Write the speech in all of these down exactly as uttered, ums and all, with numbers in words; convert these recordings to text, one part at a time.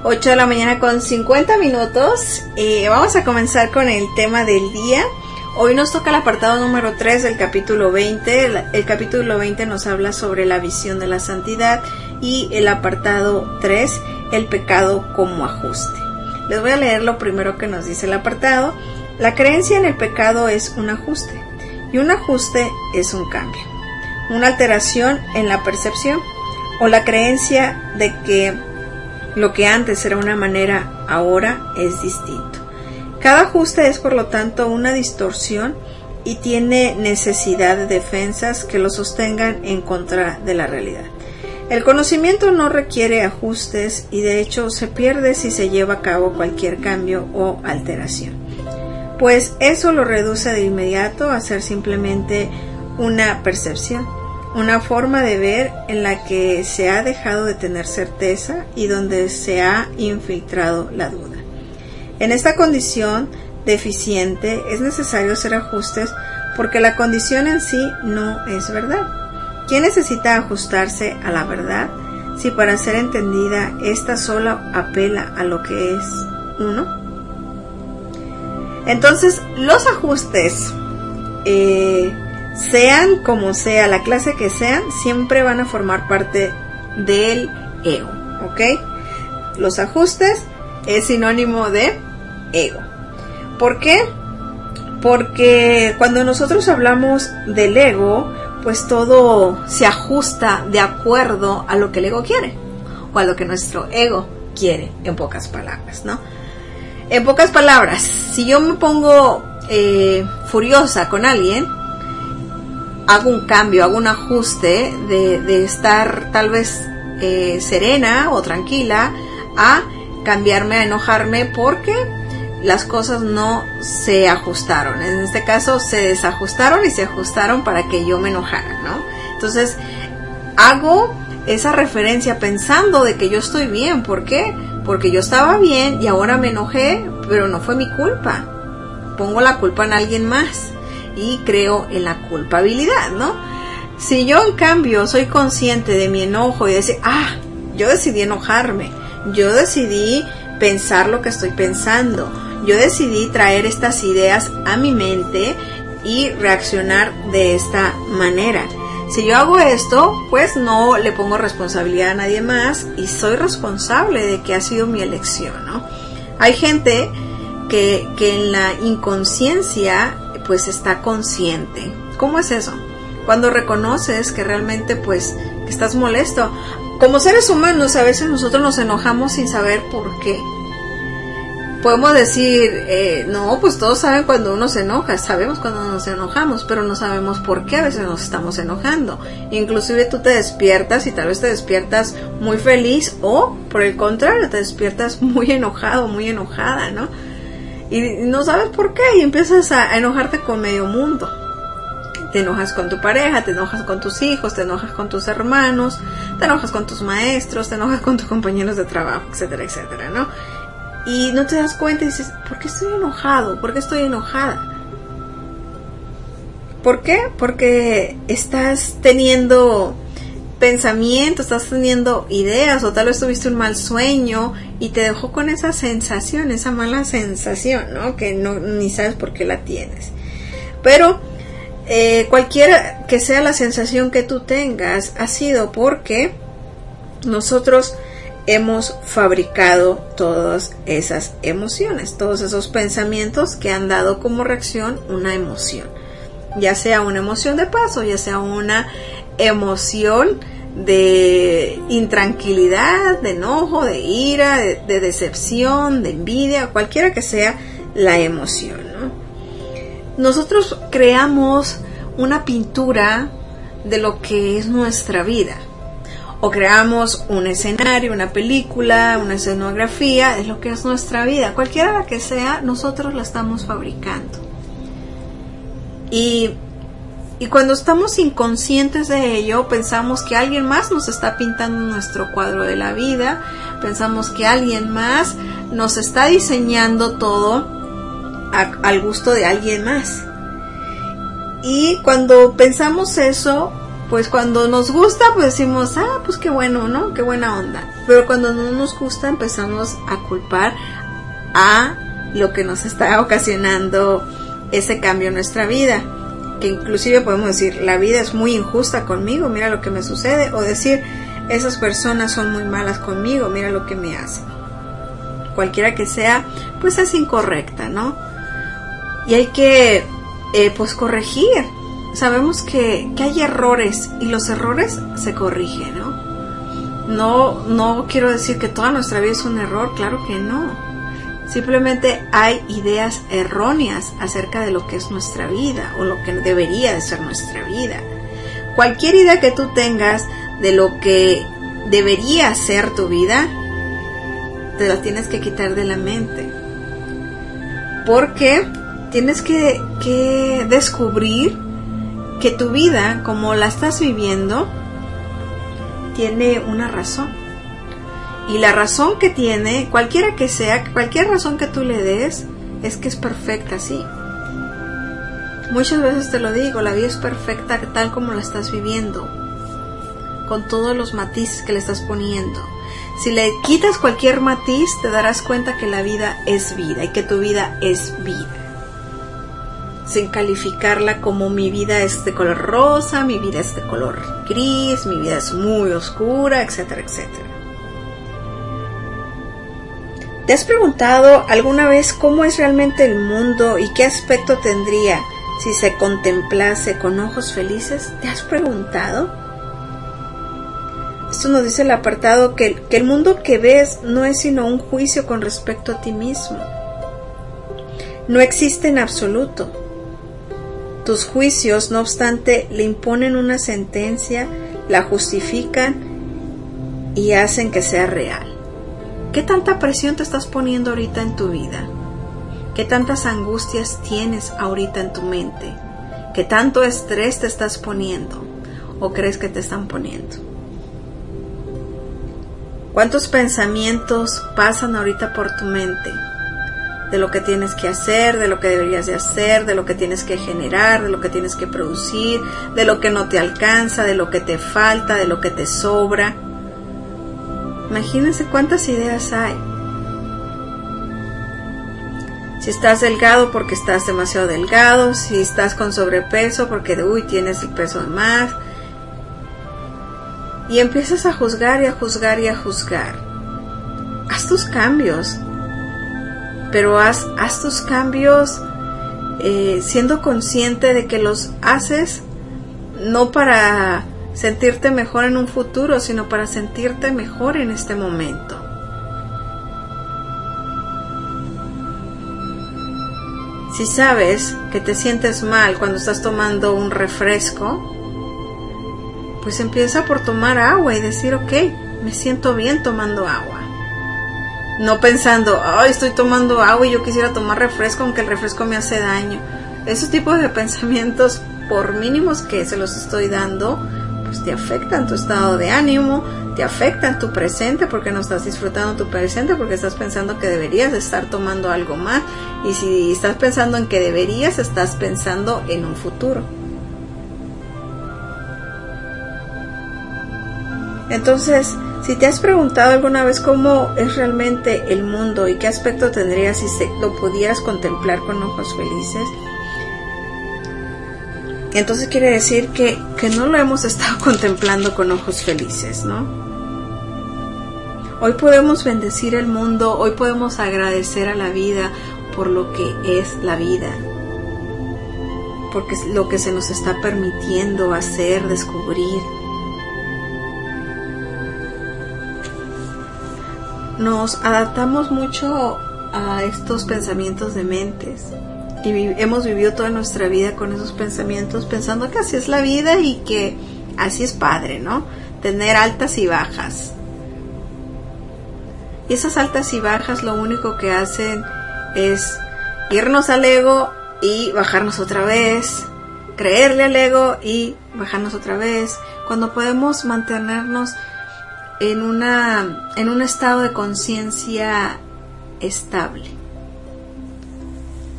ocho de la mañana con cincuenta minutos. Eh, vamos a comenzar con el tema del día. Hoy nos toca el apartado número tres del capítulo veinte. El, el capítulo veinte nos habla sobre la visión de la santidad y el apartado tres, el pecado como ajuste. Les voy a leer lo primero que nos dice el apartado. La creencia en el pecado es un ajuste y un ajuste es un cambio, una alteración en la percepción o la creencia de que lo que antes era una manera ahora es distinto. Cada ajuste es por lo tanto una distorsión y tiene necesidad de defensas que lo sostengan en contra de la realidad. El conocimiento no requiere ajustes y de hecho se pierde si se lleva a cabo cualquier cambio o alteración, pues eso lo reduce de inmediato a ser simplemente una percepción, una forma de ver en la que se ha dejado de tener certeza y donde se ha infiltrado la duda. En esta condición deficiente es necesario hacer ajustes porque la condición en sí no es verdad. ¿Quién necesita ajustarse a la verdad si para ser entendida esta sola apela a lo que es uno? Entonces, los ajustes, eh, sean como sea, la clase que sean, siempre van a formar parte del ego, ¿ok? Los ajustes es sinónimo de ego. ¿Por qué? Porque cuando nosotros hablamos del ego, pues todo se ajusta de acuerdo a lo que el ego quiere, o a lo que nuestro ego quiere, en pocas palabras, ¿no? En pocas palabras, si yo me pongo eh, furiosa con alguien, hago un cambio, hago un ajuste de, de estar tal vez eh, serena o tranquila a cambiarme a enojarme porque las cosas no se ajustaron. En este caso se desajustaron y se ajustaron para que yo me enojara, ¿no? Entonces hago esa referencia pensando de que yo estoy bien. ¿Por qué? Porque yo estaba bien y ahora me enojé, pero no fue mi culpa. Pongo la culpa en alguien más y creo en la culpabilidad, ¿no? Si yo en cambio soy consciente de mi enojo y decir, ah, yo decidí enojarme, yo decidí pensar lo que estoy pensando, yo decidí traer estas ideas a mi mente y reaccionar de esta manera. Si yo hago esto, pues no le pongo responsabilidad a nadie más y soy responsable de que ha sido mi elección, ¿no? Hay gente que, que en la inconsciencia pues está consciente. ¿Cómo es eso? Cuando reconoces que realmente pues que estás molesto. Como seres humanos a veces nosotros nos enojamos sin saber por qué. Podemos decir, eh, no, pues todos saben cuando uno se enoja, sabemos cuando nos enojamos, pero no sabemos por qué a veces nos estamos enojando. Inclusive tú te despiertas y tal vez te despiertas muy feliz o, por el contrario, te despiertas muy enojado, muy enojada, ¿no? Y no sabes por qué y empiezas a enojarte con medio mundo. Te enojas con tu pareja, te enojas con tus hijos, te enojas con tus hermanos, te enojas con tus maestros, te enojas con tus compañeros de trabajo, etcétera, etcétera, ¿no? Y no te das cuenta y dices, ¿por qué estoy enojado? ¿Por qué estoy enojada? ¿Por qué? Porque estás teniendo pensamientos, estás teniendo ideas o tal vez tuviste un mal sueño y te dejó con esa sensación, esa mala sensación, ¿no? Que no ni sabes por qué la tienes. Pero eh, cualquiera que sea la sensación que tú tengas, ha sido porque nosotros hemos fabricado todas esas emociones, todos esos pensamientos que han dado como reacción una emoción, ya sea una emoción de paz o ya sea una emoción de intranquilidad, de enojo, de ira, de, de decepción, de envidia, cualquiera que sea la emoción, ¿no? Nosotros creamos una pintura de lo que es nuestra vida. O creamos un escenario, una película, una escenografía, es lo que es nuestra vida. Cualquiera que sea, nosotros la estamos fabricando. Y, y cuando estamos inconscientes de ello, pensamos que alguien más nos está pintando nuestro cuadro de la vida, pensamos que alguien más nos está diseñando todo a, al gusto de alguien más. Y cuando pensamos eso, pues cuando nos gusta, pues decimos, ah, pues qué bueno, ¿no? Qué buena onda. Pero cuando no nos gusta, empezamos a culpar a lo que nos está ocasionando ese cambio en nuestra vida. Que inclusive podemos decir, la vida es muy injusta conmigo, mira lo que me sucede. O decir, esas personas son muy malas conmigo, mira lo que me hacen. Cualquiera que sea, pues es incorrecta, ¿no? Y hay que, eh, pues corregir. Sabemos que, que hay errores y los errores se corrigen, ¿no? No, no quiero decir que toda nuestra vida es un error, claro que no. Simplemente hay ideas erróneas acerca de lo que es nuestra vida o lo que debería de ser nuestra vida. Cualquier idea que tú tengas de lo que debería ser tu vida, te la tienes que quitar de la mente. Porque tienes que, que descubrir que tu vida, como la estás viviendo, tiene una razón. Y la razón que tiene, cualquiera que sea, cualquier razón que tú le des, es que es perfecta así. Muchas veces te lo digo, la vida es perfecta tal como la estás viviendo, con todos los matices que le estás poniendo. Si le quitas cualquier matiz, te darás cuenta que la vida es vida y que tu vida es vida. Sin calificarla como mi vida es de color rosa, mi vida es de color gris, mi vida es muy oscura, etcétera, etcétera. ¿Te has preguntado alguna vez cómo es realmente el mundo y qué aspecto tendría si se contemplase con ojos felices? ¿Te has preguntado? Esto nos dice el apartado que, que el mundo que ves no es sino un juicio con respecto a ti mismo. No existe en absoluto. Tus juicios, no obstante, le imponen una sentencia, la justifican y hacen que sea real. ¿Qué tanta presión te estás poniendo ahorita en tu vida? ¿Qué tantas angustias tienes ahorita en tu mente? ¿Qué tanto estrés te estás poniendo? ¿O crees que te están poniendo? ¿Cuántos pensamientos pasan ahorita por tu mente? De lo que tienes que hacer, de lo que deberías de hacer, de lo que tienes que generar, de lo que tienes que producir, de lo que no te alcanza, de lo que te falta, de lo que te sobra. Imagínense cuántas ideas hay. Si estás delgado porque estás demasiado delgado, si estás con sobrepeso porque uy, tienes el peso de más. Y empiezas a juzgar y a juzgar y a juzgar. Haz tus cambios, pero haz, haz tus cambios eh, siendo consciente de que los haces no para sentirte mejor en un futuro, sino para sentirte mejor en este momento. Si sabes que te sientes mal cuando estás tomando un refresco, pues empieza por tomar agua y decir, ok, me siento bien tomando agua. No pensando, ay, estoy tomando agua y yo quisiera tomar refresco, aunque el refresco me hace daño. Esos tipos de pensamientos, por mínimos que se los estoy dando, pues te afectan tu estado de ánimo, te afectan tu presente porque no estás disfrutando tu presente, porque estás pensando que deberías estar tomando algo más, y si estás pensando en que deberías, estás pensando en un futuro. Entonces, si te has preguntado alguna vez cómo es realmente el mundo y qué aspecto tendría si se, lo pudieras contemplar con ojos felices, entonces quiere decir que, que no lo hemos estado contemplando con ojos felices, ¿no? Hoy podemos bendecir el mundo, hoy podemos agradecer a la vida por lo que es la vida, porque es lo que se nos está permitiendo hacer, descubrir. Nos adaptamos mucho a estos pensamientos de mentes. Y vi- hemos vivido toda nuestra vida con esos pensamientos, pensando que así es la vida y que así es padre, ¿no? Tener altas y bajas. Y esas altas y bajas lo único que hacen es irnos al ego y bajarnos otra vez, creerle al ego y bajarnos otra vez, cuando podemos mantenernos en una en un estado de conciencia estable,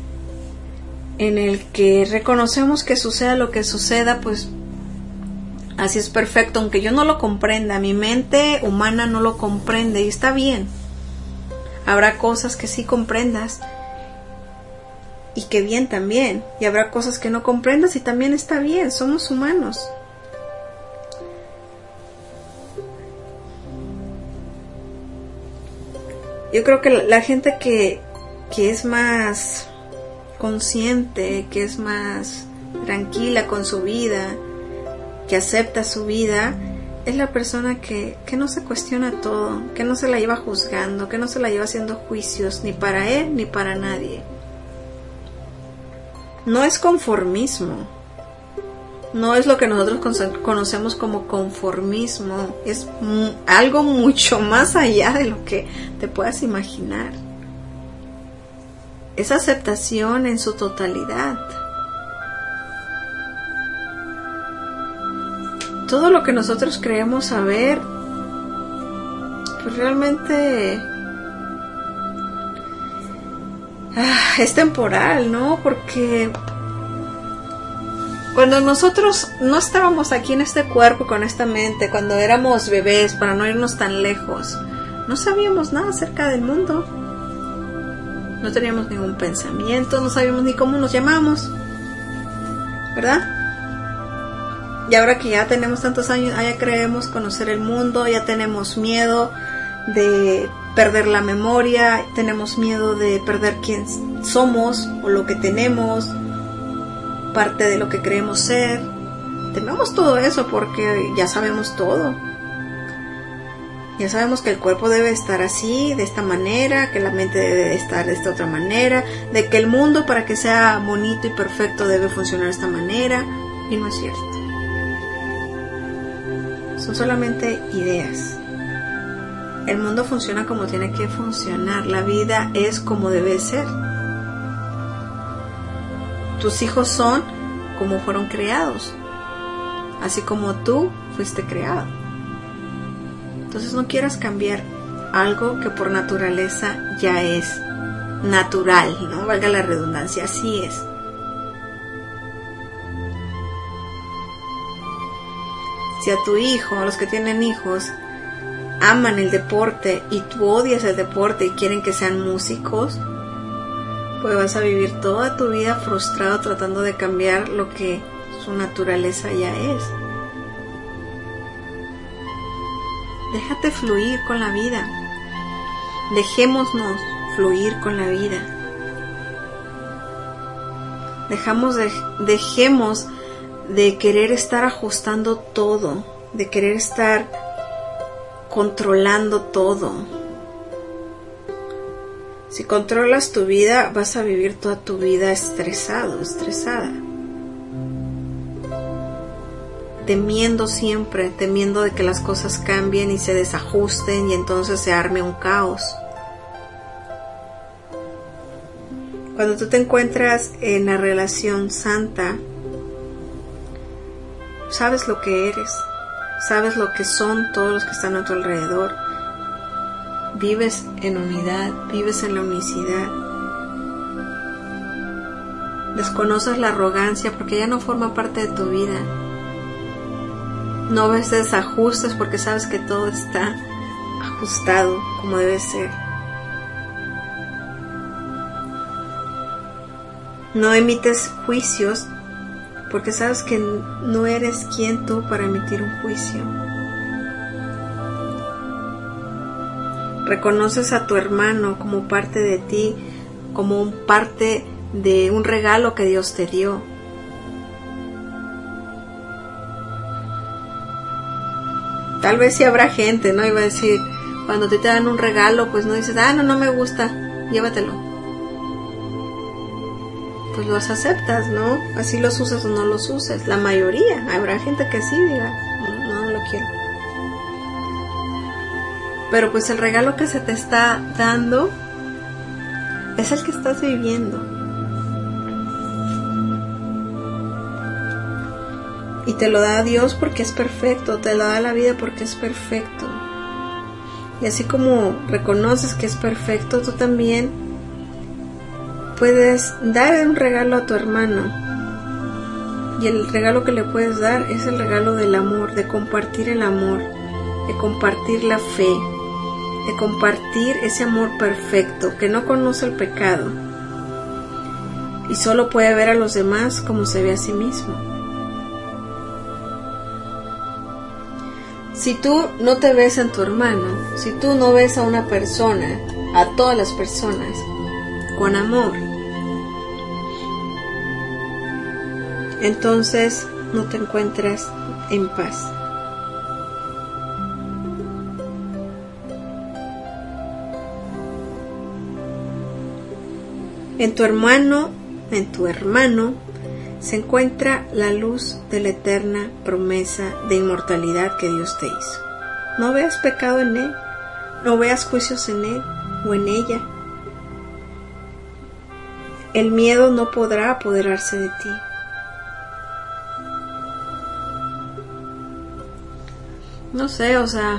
en el que reconocemos que suceda lo que suceda, pues Así es perfecto, aunque yo no lo comprenda, mi mente humana no lo comprende y está bien. Habrá cosas que sí comprendas y que bien también, y habrá cosas que no comprendas y también está bien, somos humanos. Yo creo que la, la gente que, que es más consciente, que es más tranquila con su vida, que acepta su vida, es la persona que, que no se cuestiona todo, que no se la lleva juzgando, que no se la lleva haciendo juicios ni para él ni para nadie. No es conformismo, no es lo que nosotros conocemos como conformismo, es m- algo mucho más allá de lo que te puedas imaginar. Es aceptación en su totalidad. Todo lo que nosotros creemos saber, pues realmente ah, es temporal, ¿no? Porque cuando nosotros no estábamos aquí en este cuerpo, con esta mente, cuando éramos bebés, para no irnos tan lejos, no sabíamos nada acerca del mundo. No teníamos ningún pensamiento, no sabíamos ni cómo nos llamamos, ¿verdad? Y ahora que ya tenemos tantos años, ya creemos conocer el mundo, ya tenemos miedo de perder la memoria, tenemos miedo de perder quién somos o lo que tenemos, parte de lo que creemos ser. Tenemos todo eso porque ya sabemos todo. Ya sabemos que el cuerpo debe estar así, de esta manera, que la mente debe estar de esta otra manera, de que el mundo para que sea bonito y perfecto debe funcionar de esta manera, y no es cierto. Son solamente ideas. El mundo funciona como tiene que funcionar. La vida es como debe ser. Tus hijos son como fueron creados, así como tú fuiste creado. Entonces no quieras cambiar algo que por naturaleza ya es natural, ¿no? Valga la redundancia, así es. Si a tu hijo, a los que tienen hijos, aman el deporte y tú odias el deporte y quieren que sean músicos, pues vas a vivir toda tu vida frustrado tratando de cambiar lo que su naturaleza ya es. Déjate fluir con la vida. Dejémonos fluir con la vida. Dejamos de, dejemos de querer estar ajustando todo, de querer estar controlando todo. Si controlas tu vida, vas a vivir toda tu vida estresado, estresada. Temiendo siempre, temiendo de que las cosas cambien y se desajusten y entonces se arme un caos. Cuando tú te encuentras en la relación santa, sabes lo que eres, sabes lo que son todos los que están a tu alrededor. Vives en unidad, vives en la unicidad. Desconoces la arrogancia porque ya no forma parte de tu vida. No ves desajustes porque sabes que todo está ajustado como debe ser. No emites juicios porque sabes que no eres quien tú para emitir un juicio. Reconoces a tu hermano como parte de ti, como un parte de un regalo que Dios te dio. Tal vez sí habrá gente, ¿no? Iba a decir, cuando te, te dan un regalo, pues no dices, ah, no, no me gusta, llévatelo. Pues los aceptas, ¿no? Así los usas o no los uses. La mayoría, habrá gente que sí diga, no, no lo quiero. Pero pues el regalo que se te está dando es el que estás viviendo. Y te lo da Dios porque es perfecto, te lo da la vida porque es perfecto. Y así como reconoces que es perfecto, tú también puedes dar un regalo a tu hermano. Y el regalo que le puedes dar es el regalo del amor, de compartir el amor, de compartir la fe, de compartir ese amor perfecto que no conoce el pecado y solo puede ver a los demás como se ve a sí mismo. Si tú no te ves en tu hermano, si tú no ves a una persona, a todas las personas, con amor, entonces no te encuentras en paz. En tu hermano, en tu hermano, se encuentra la luz de la eterna promesa de inmortalidad que Dios te hizo. No veas pecado en él, no veas juicios en él o en ella. El miedo no podrá apoderarse de ti. No sé, o sea,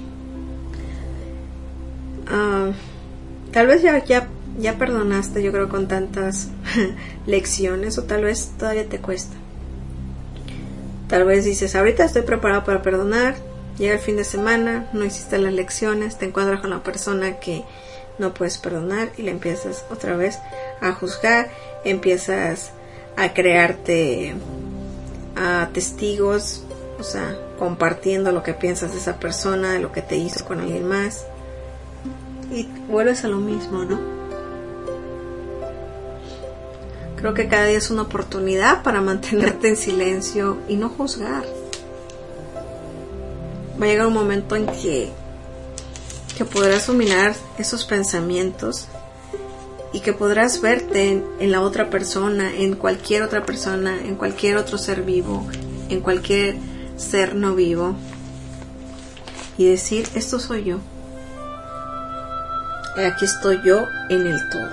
uh, tal vez ya, ya, ya perdonaste, yo creo, con tantas lecciones, o tal vez todavía te cuesta. Tal vez dices, ahorita estoy preparado para perdonar, llega el fin de semana, no hiciste las lecciones, te encuentras con la persona que no puedes perdonar y le empiezas otra vez a juzgar, empiezas a crearte a testigos, o sea, compartiendo lo que piensas de esa persona, de lo que te hizo con alguien más, y vuelves a lo mismo, ¿no? Creo que cada día es una oportunidad para mantenerte en silencio y no juzgar. Va a llegar un momento en que, que podrás dominar esos pensamientos y que podrás verte en, en la otra persona, en cualquier otra persona, en cualquier otro ser vivo, en cualquier ser no vivo, y decir, esto soy yo, aquí estoy yo en el todo,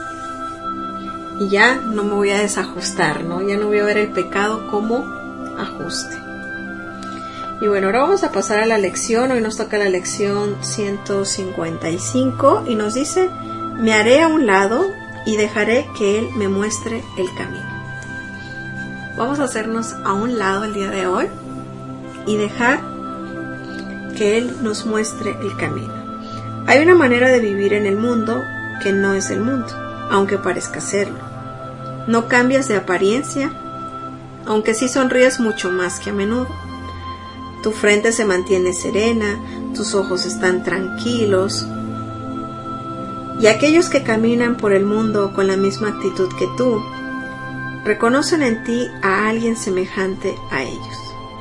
y ya no me voy a desajustar, ¿no? Ya no voy a ver el pecado como ajuste. Y bueno, ahora vamos a pasar a la lección. Hoy nos toca la lección ciento cincuenta y cinco y nos dice, me haré a un lado y dejaré que Él me muestre el camino. Vamos a hacernos a un lado el día de hoy y dejar que Él nos muestre el camino. Hay una manera de vivir en el mundo que no es el mundo, aunque parezca serlo. No cambias de apariencia, aunque sí sonríes mucho más que a menudo. Tu frente se mantiene serena, tus ojos están tranquilos. Y aquellos que caminan por el mundo con la misma actitud que tú, reconocen en ti a alguien semejante a ellos.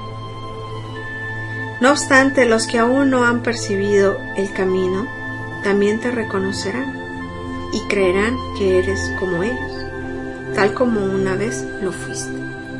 No obstante, los que aún no han percibido el camino, también te reconocerán y creerán que eres como ellos, tal como una vez lo fuiste.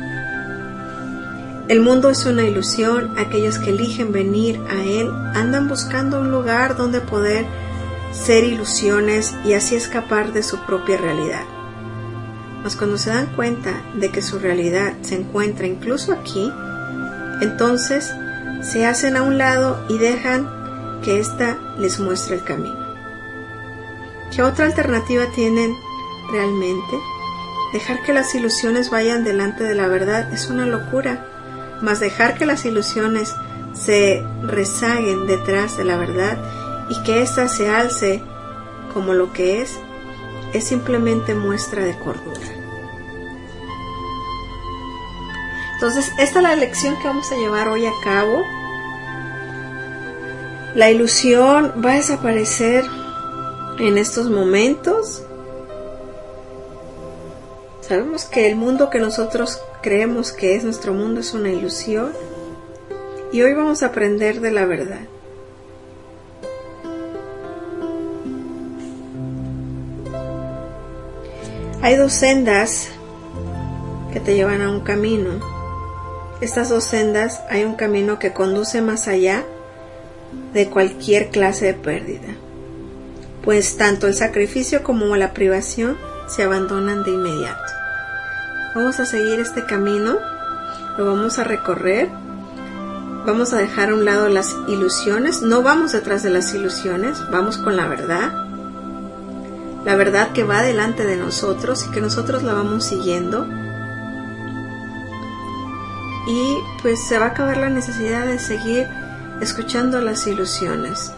El mundo es una ilusión. Aquellos que eligen venir a él andan buscando un lugar donde poder ser ilusiones y así escapar de su propia realidad. Mas cuando se dan cuenta de que su realidad se encuentra incluso aquí, entonces se hacen a un lado y dejan que ésta les muestre el camino. ¿Qué otra alternativa tienen realmente? Dejar que las ilusiones vayan delante de la verdad es una locura, mas dejar que las ilusiones se rezaguen detrás de la verdad y que ésta se alce como lo que es, es simplemente muestra de cordura. Entonces, esta es la lección que vamos a llevar hoy a cabo. La ilusión va a desaparecer en estos momentos. Sabemos que el mundo que nosotros creemos que es nuestro mundo es una ilusión. Y hoy vamos a aprender de la verdad. Hay dos sendas que te llevan a un camino. Estas dos sendas, hay un camino que conduce más allá de cualquier clase de pérdida, pues tanto el sacrificio como la privación se abandonan de inmediato. Vamos a seguir este camino, lo vamos a recorrer, vamos a dejar a un lado las ilusiones, no vamos detrás de las ilusiones, vamos con la verdad, la verdad que va delante de nosotros y que nosotros la vamos siguiendo. y pues se va a acabar la necesidad de seguir escuchando las ilusiones.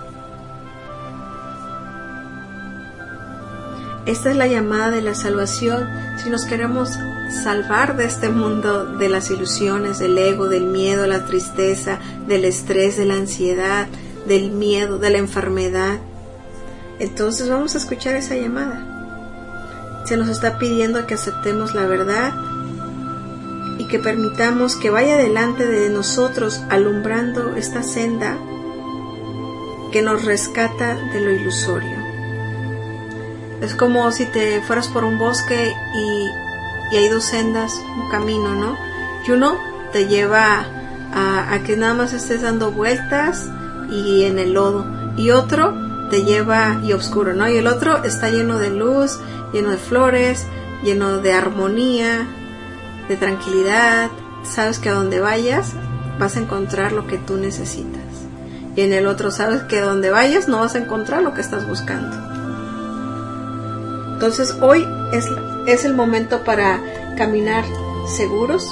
Esta es la llamada de la salvación. Si nos queremos salvar de este mundo de las ilusiones, del ego, del miedo, la tristeza, del estrés, de la ansiedad, del miedo, de la enfermedad, entonces vamos a escuchar esa llamada. Se nos está pidiendo que aceptemos la verdad y que permitamos que vaya delante de nosotros alumbrando esta senda que nos rescata de lo ilusorio. Es como si te fueras por un bosque y, y hay dos sendas, un camino, ¿no? Y uno te lleva a, a que nada más estés dando vueltas y en el lodo, y otro te lleva y oscuro, ¿no? Y el otro está lleno de luz, lleno de flores, lleno de armonía, de tranquilidad. Sabes que a donde vayas vas a encontrar lo que tú necesitas. Y en el otro sabes que a donde vayas no vas a encontrar lo que estás buscando. Entonces hoy es, es el momento para caminar seguros,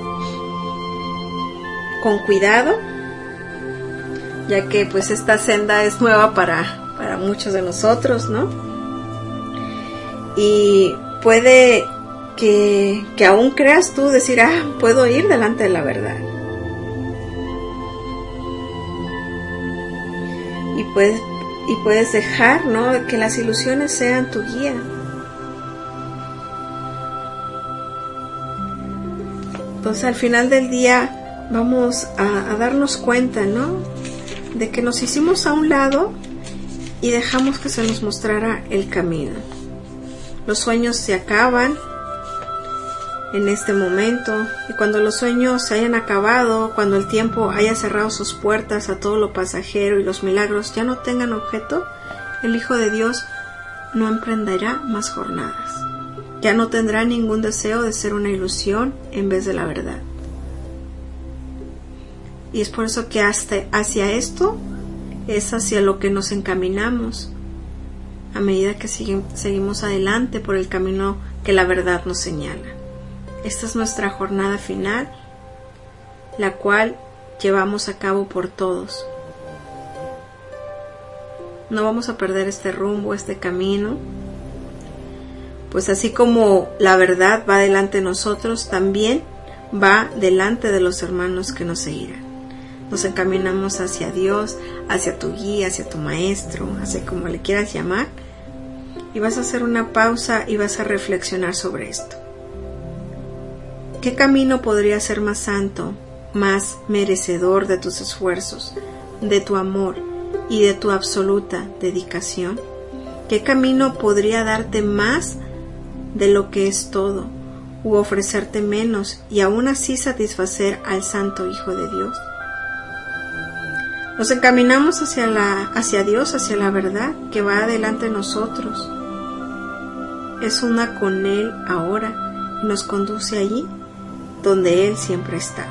con cuidado, ya que pues esta senda es nueva para, para muchos de nosotros, ¿no? Y puede que, que aún creas tú decir, ah, puedo ir delante de la verdad. Y puedes, y puedes dejar, ¿no?, que las ilusiones sean tu guía. Entonces al final del día vamos a, a darnos cuenta, ¿no?, de que nos hicimos a un lado y dejamos que se nos mostrara el camino. Los sueños se acaban en este momento, y cuando los sueños se hayan acabado, cuando el tiempo haya cerrado sus puertas a todo lo pasajero y los milagros ya no tengan objeto, el Hijo de Dios no emprenderá más jornadas. Ya no tendrá ningún deseo de ser una ilusión en vez de la verdad. Y es por eso que hasta hacia esto es hacia lo que nos encaminamos a medida que sigue, seguimos adelante por el camino que la verdad nos señala. Esta es nuestra jornada final, la cual llevamos a cabo por todos. No vamos a perder este rumbo, este camino, pues así como la verdad va delante de nosotros, también va delante de los hermanos que nos seguirán. Nos encaminamos hacia Dios, hacia tu guía, hacia tu maestro, hacia como le quieras llamar, y vas a hacer una pausa y vas a reflexionar sobre esto. ¿Qué camino podría ser más santo, más merecedor de tus esfuerzos, de tu amor y de tu absoluta dedicación? ¿Qué camino podría darte más de lo que es todo, u ofrecerte menos y aún así satisfacer al Santo Hijo de Dios? Nos encaminamos hacia, la, hacia Dios, hacia la verdad que va adelante de nosotros. Es una con Él ahora y nos conduce allí donde Él siempre ha estado.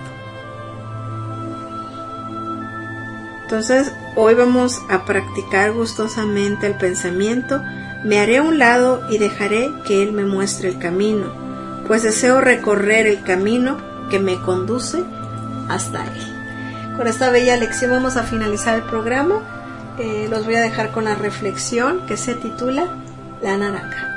Entonces, hoy vamos a practicar gustosamente el pensamiento: me haré a un lado y dejaré que Él me muestre el camino, pues deseo recorrer el camino que me conduce hasta Él. Con esta bella lección vamos a finalizar el programa. Eh, los voy a dejar con la reflexión que se titula La naranja.